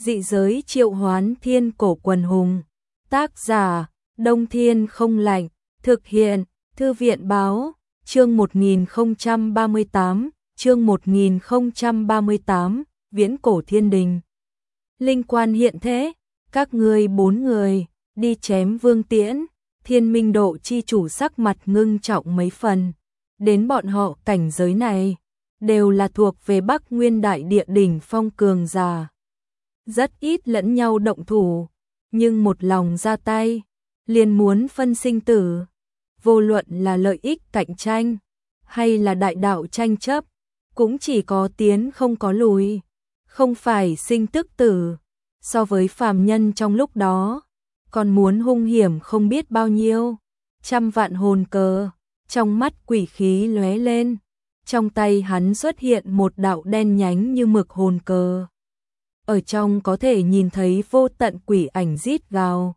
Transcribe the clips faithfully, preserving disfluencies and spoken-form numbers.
Dị giới triệu hoán thiên cổ quần hùng. Tác giả, Đông Thiên không lạnh. Thực hiện, Thư viện báo, chương một nghìn không trăm ba mươi tám, chương một nghìn không trăm ba mươi tám, Viễn cổ thiên đình. Linh quan hiện thế, các ngươi bốn người, đi chém Vương Tiễn. Thiên Minh Độ chi chủ sắc mặt ngưng trọng mấy phần. Đến bọn họ cảnh giới này, đều là thuộc về Bắc Nguyên Đại Địa đỉnh phong cường giả. Rất ít lẫn nhau động thủ, nhưng một lòng ra tay, liền muốn phân sinh tử. Vô luận là lợi ích cạnh tranh, hay là đại đạo tranh chấp, cũng chỉ có tiến không có lùi, không phải sinh tức tử. So với phàm nhân trong lúc đó, còn muốn hung hiểm không biết bao nhiêu. Trăm vạn hồn cờ, trong mắt quỷ khí lóe lên, trong tay hắn xuất hiện một đạo đen nhánh như mực hồn cờ. Ở trong có thể nhìn thấy vô tận quỷ ảnh rít gào.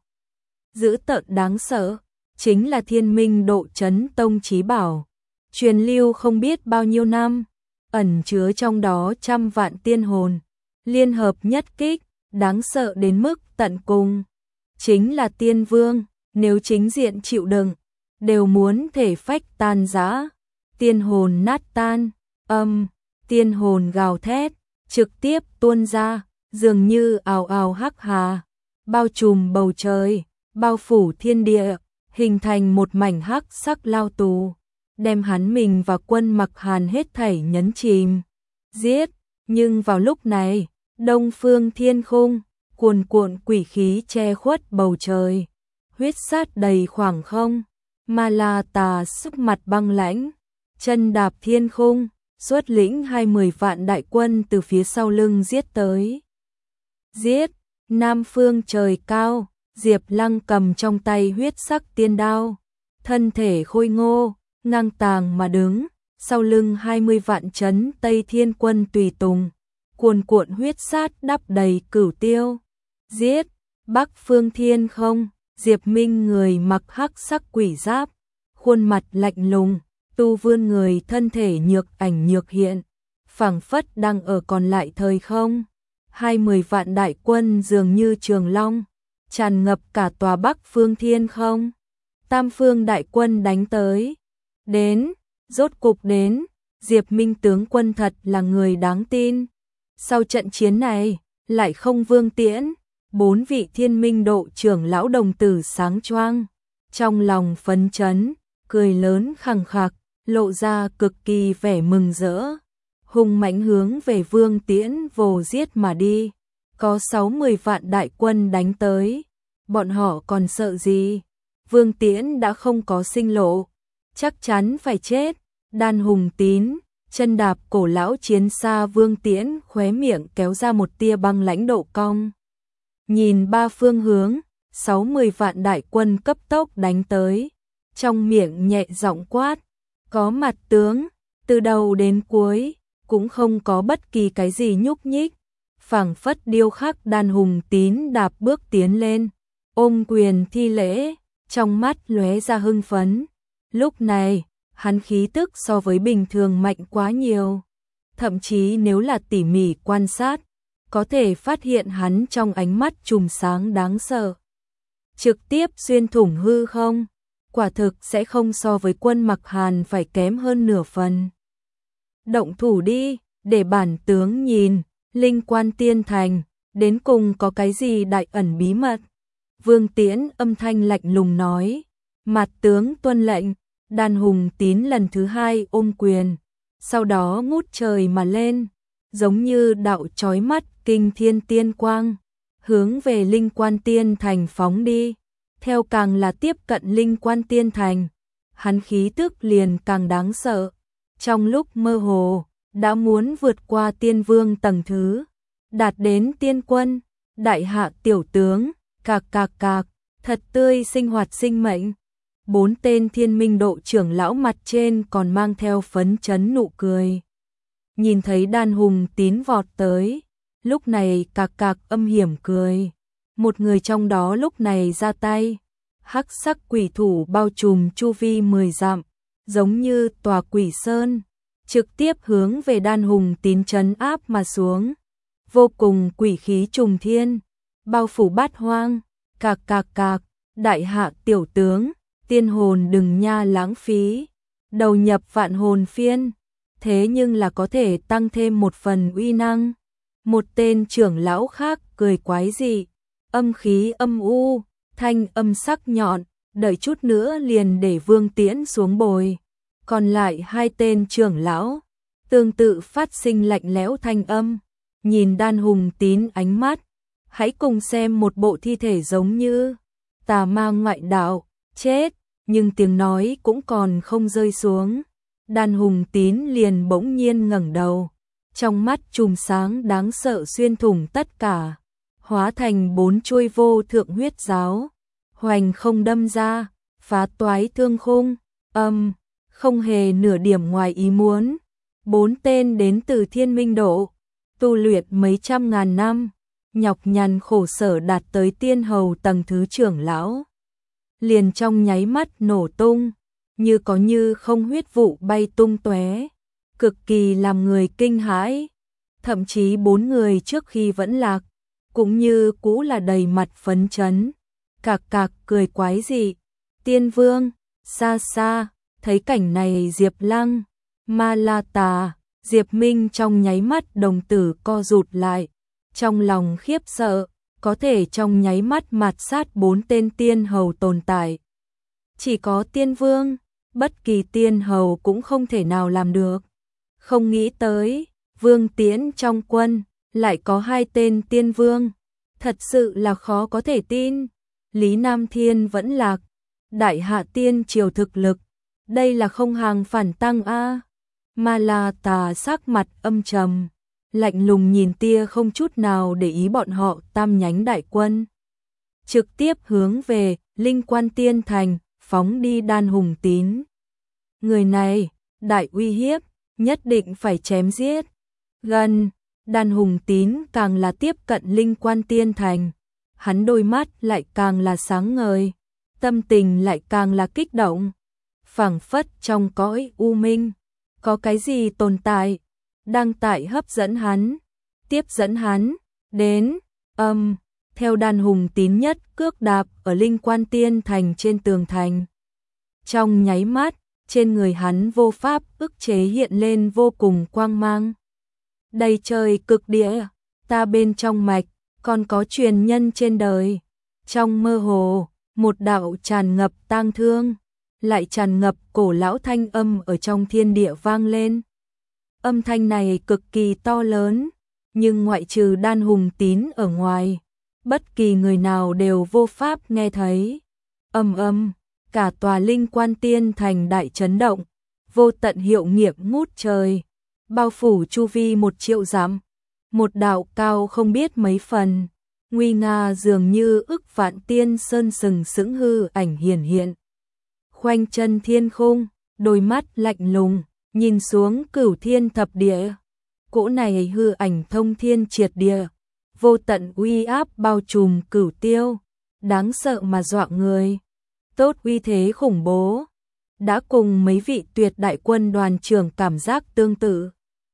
Dữ tợn đáng sợ, chính là Thiên Minh Độ Chấn Tông chí bảo. Truyền lưu không biết bao nhiêu năm, ẩn chứa trong đó trăm vạn tiên hồn. Liên hợp nhất kích, đáng sợ đến mức tận cùng. Chính là tiên vương, nếu chính diện chịu đựng, đều muốn thể phách tan rã. Tiên hồn nát tan, âm, tiên hồn gào thét, trực tiếp tuôn ra, dường như ào ào hắc hà, bao trùm bầu trời, bao phủ thiên địa, hình thành một mảnh hắc sắc lao tù, đem hắn mình và Quân Mặc Hàn hết thảy nhấn chìm, giết. Nhưng vào lúc này, Đông Phương Thiên Khung, cuồn cuộn quỷ khí che khuất bầu trời, huyết sát đầy khoảng không, mà là tà sức mặt băng lãnh, chân đạp thiên khung, xuất lĩnh hai mươi vạn đại quân từ phía sau lưng giết tới. Giết, Nam Phương trời cao, Diệp Lăng cầm trong tay huyết sắc tiên đao, thân thể khôi ngô, ngang tàng mà đứng, sau lưng hai mươi vạn trấn Tây Thiên quân tùy tùng, cuồn cuộn huyết sát đắp đầy cửu tiêu. Giết, Bắc Phương Thiên Không, Diệp Minh người mặc hắc sắc quỷ giáp, khuôn mặt lạnh lùng, tu vươn người thân thể nhược ảnh nhược hiện, phảng phất đang ở còn lại thời không. Hai mươi vạn đại quân dường như trường long, tràn ngập cả tòa Bắc Phương Thiên Không. Tam phương đại quân đánh tới. Đến, rốt cục đến, Diệp Minh tướng quân thật là người đáng tin. Sau trận chiến này, lại không Vương Tiễn, bốn vị Thiên Minh Độ trưởng lão đồng tử sáng choang, trong lòng phấn chấn, cười lớn khằng khặc, lộ ra cực kỳ vẻ mừng rỡ. Hùng mãnh hướng về Vương Tiễn vồ giết mà đi. Có sáu mươi vạn đại quân đánh tới, bọn họ còn sợ gì? Vương Tiễn đã không có sinh lộ, chắc chắn phải chết. Đan Hùng Tín, chân đạp cổ lão chiến xa Vương Tiễn, khóe miệng kéo ra một tia băng lãnh độ cong. Nhìn ba phương hướng, sáu mươi vạn đại quân cấp tốc đánh tới, trong miệng nhẹ giọng quát, có mặt tướng, từ đầu đến cuối, cũng không có bất kỳ cái gì nhúc nhích, phảng phất điêu khắc. Đan Hùng Tín đạp bước tiến lên, ôm quyền thi lễ, trong mắt lóe ra hưng phấn. Lúc này, hắn khí tức so với bình thường mạnh quá nhiều, thậm chí nếu là tỉ mỉ quan sát, có thể phát hiện hắn trong ánh mắt trùm sáng đáng sợ, trực tiếp xuyên thủng hư không, quả thực sẽ không so với Quân Mặc Hàn phải kém hơn nửa phần. Động thủ đi, để bản tướng nhìn, Linh Quan Tiên Thành, đến cùng có cái gì đại ẩn bí mật. Vương Tiễn âm thanh lạnh lùng nói, mặt tướng tuân lệnh. Đan Hùng Tín lần thứ hai ôm quyền, sau đó ngút trời mà lên, giống như đạo chói mắt kinh thiên tiên quang, hướng về Linh Quan Tiên Thành phóng đi. Theo càng là tiếp cận Linh Quan Tiên Thành, hắn khí tức liền càng đáng sợ. Trong lúc mơ hồ, đã muốn vượt qua tiên vương tầng thứ, đạt đến tiên quân. Đại hạ tiểu tướng, cạc cạc cạc, thật tươi sinh hoạt sinh mệnh. Bốn tên Thiên Minh Độ trưởng lão mặt trên còn mang theo phấn chấn nụ cười. Nhìn thấy Đan Hùng Tín vọt tới, lúc này cạc cạc âm hiểm cười. Một người trong đó lúc này ra tay, hắc sắc quỷ thủ bao trùm chu vi mười dặm, giống như tòa quỷ sơn, trực tiếp hướng về Đan Hùng Tín trấn áp mà xuống. vô cùng quỷ khí trùng thiên, bao phủ bát hoang, cạc cạc cạc, đại hạ tiểu tướng, tiên hồn đừng nha lãng phí, đầu nhập vạn hồn phiên, thế nhưng là có thể tăng thêm một phần uy năng. Một tên trưởng lão khác cười quái dị, âm khí âm u, thanh âm sắc nhọn, đợi chút nữa liền để Vương Tiễn xuống bồi. Còn lại hai tên trưởng lão, tương tự phát sinh lạnh lẽo thanh âm, nhìn Đan Hùng Tín ánh mắt, hãy cùng xem một bộ thi thể giống như tà ma ngoại đạo, chết, nhưng tiếng nói cũng còn không rơi xuống. Đan Hùng Tín liền bỗng nhiên ngẩng đầu, trong mắt chùm sáng đáng sợ xuyên thủng tất cả, hóa thành bốn chuôi vô thượng huyết giáo, hoành không đâm ra, phá toái thương khung, âm, không hề nửa điểm ngoài ý muốn. Bốn tên đến từ Thiên Minh Độ, tu luyện mấy trăm ngàn năm, nhọc nhằn khổ sở đạt tới tiên hầu tầng thứ trưởng lão, liền trong nháy mắt nổ tung, như có như không huyết vụ bay tung tóe, cực kỳ làm người kinh hãi. Thậm chí bốn người trước khi vẫn lạc, cũng như cũ là đầy mặt phấn chấn, cạc cạc cười quái dị. Tiên Vương, xa xa, thấy cảnh này Diệp Lăng, Ma La Tà, Diệp Minh trong nháy mắt đồng tử co rụt lại, trong lòng khiếp sợ, có thể trong nháy mắt mạt sát bốn tên tiên hầu tồn tại. Chỉ có Tiên Vương, bất kỳ tiên hầu cũng không thể nào làm được. Không nghĩ tới, Vương Tiễn trong quân, lại có hai tên tiên vương. Thật sự là khó có thể tin. Lý Nam Thiên vẫn lạc, đại hạ tiên triều thực lực. Đây là không hàng phản tăng a. Ma La Tà sắc mặt âm trầm, lạnh lùng nhìn tia không chút nào để ý bọn họ tam nhánh đại quân. Trực tiếp hướng về Linh Quan Tiên Thành, phóng đi Đan Hùng Tín. Người này, đại uy hiếp, nhất định phải chém giết. Gần, Đan Hùng Tín càng là tiếp cận Linh Quan Tiên Thành, hắn đôi mắt lại càng là sáng ngời, tâm tình lại càng là kích động. Phảng phất trong cõi u minh, có cái gì tồn tại, đang tại hấp dẫn hắn, tiếp dẫn hắn, đến, âm, theo Đan Hùng Tín nhất cước đạp ở Linh Quan Tiên Thành trên tường thành. Trong nháy mắt, trên người hắn vô pháp ức chế hiện lên vô cùng quang mang. Đầy trời cực địa, ta bên trong mạch, còn có truyền nhân trên đời. Trong mơ hồ, một đạo tràn ngập tang thương, lại tràn ngập cổ lão thanh âm ở trong thiên địa vang lên. Âm thanh này cực kỳ to lớn, nhưng ngoại trừ Đan Hùng Tín ở ngoài, bất kỳ người nào đều vô pháp nghe thấy. Âm âm, cả tòa Linh Quan Tiên Thành đại chấn động, vô tận hiệu nghiệm ngút trời, bao phủ chu vi một triệu dặm, một đạo cao không biết mấy phần, nguy nga dường như ức vạn tiên sơn sừng sững hư ảnh hiển hiện. Khoanh chân thiên khung, đôi mắt lạnh lùng, nhìn xuống cửu thiên thập địa. Cỗ này hư ảnh thông thiên triệt địa, vô tận uy áp bao trùm cửu tiêu, đáng sợ mà dọa người. Tốt uy thế khủng bố, đã cùng mấy vị tuyệt đại quân đoàn trưởng cảm giác tương tự.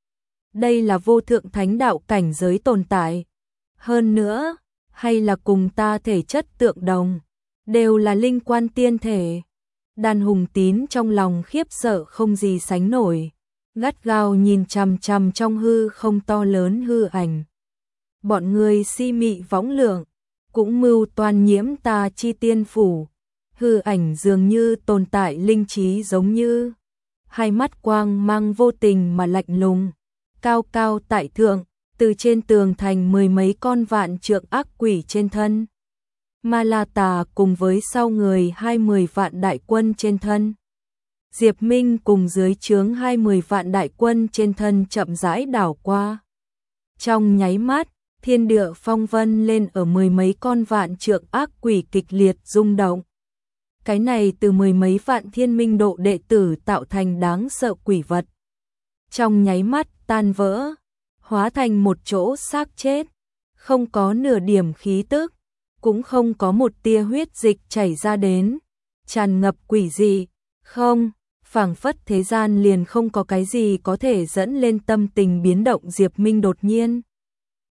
Đây là vô thượng thánh đạo cảnh giới tồn tại. Hơn nữa, hay là cùng ta thể chất tượng đồng, đều là linh quan tiên thể. Đan Hùng Tín trong lòng khiếp sợ không gì sánh nổi, gắt gao nhìn chằm chằm trong hư không to lớn hư ảnh. Bọn người si mị võng lượng, cũng mưu toan nhiễm ta chi tiên phủ. Hư ảnh dường như tồn tại linh trí giống như, hai mắt quang mang vô tình mà lạnh lùng, cao cao tại thượng, từ trên tường thành mười mấy con vạn trượng ác quỷ trên thân. Ma La Tà cùng với sau người hai mươi vạn đại quân trên thân. Diệp Minh cùng dưới trướng hai mươi vạn đại quân trên thân chậm rãi đảo qua. Trong nháy mắt, thiên địa phong vân lên ở mười mấy con vạn trượng ác quỷ kịch liệt rung động. Cái này từ mười mấy vạn Thiên Minh Độ đệ tử tạo thành đáng sợ quỷ vật. Trong nháy mắt tan vỡ, hóa thành một chỗ xác chết, không có nửa điểm khí tức, cũng không có một tia huyết dịch chảy ra đến, tràn ngập quỷ dị, không, phảng phất thế gian liền không có cái gì có thể dẫn lên tâm tình biến động. Diệp Minh đột nhiên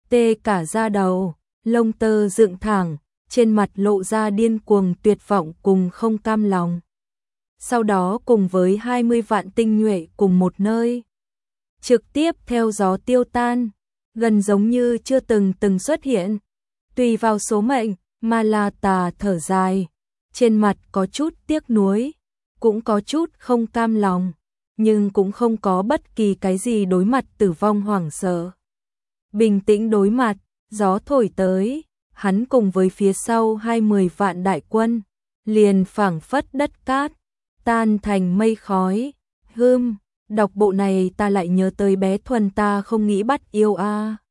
tê cả da đầu, lông tơ dựng thẳng, trên mặt lộ ra điên cuồng tuyệt vọng cùng không cam lòng. Sau đó cùng với hai mươi vạn tinh nhuệ cùng một nơi, trực tiếp theo gió tiêu tan, gần giống như chưa từng từng xuất hiện. Tùy vào số mệnh, Ma La Tà thở dài, trên mặt có chút tiếc nuối, cũng có chút không cam lòng, nhưng cũng không có bất kỳ cái gì đối mặt tử vong hoảng sợ. Bình tĩnh đối mặt, gió thổi tới, hắn cùng với phía sau hai mươi vạn đại quân, liền phảng phất đất cát, tan thành mây khói. Hừm, đọc bộ này ta lại nhớ tới bé Thuần ta không nghĩ bắt yêu a.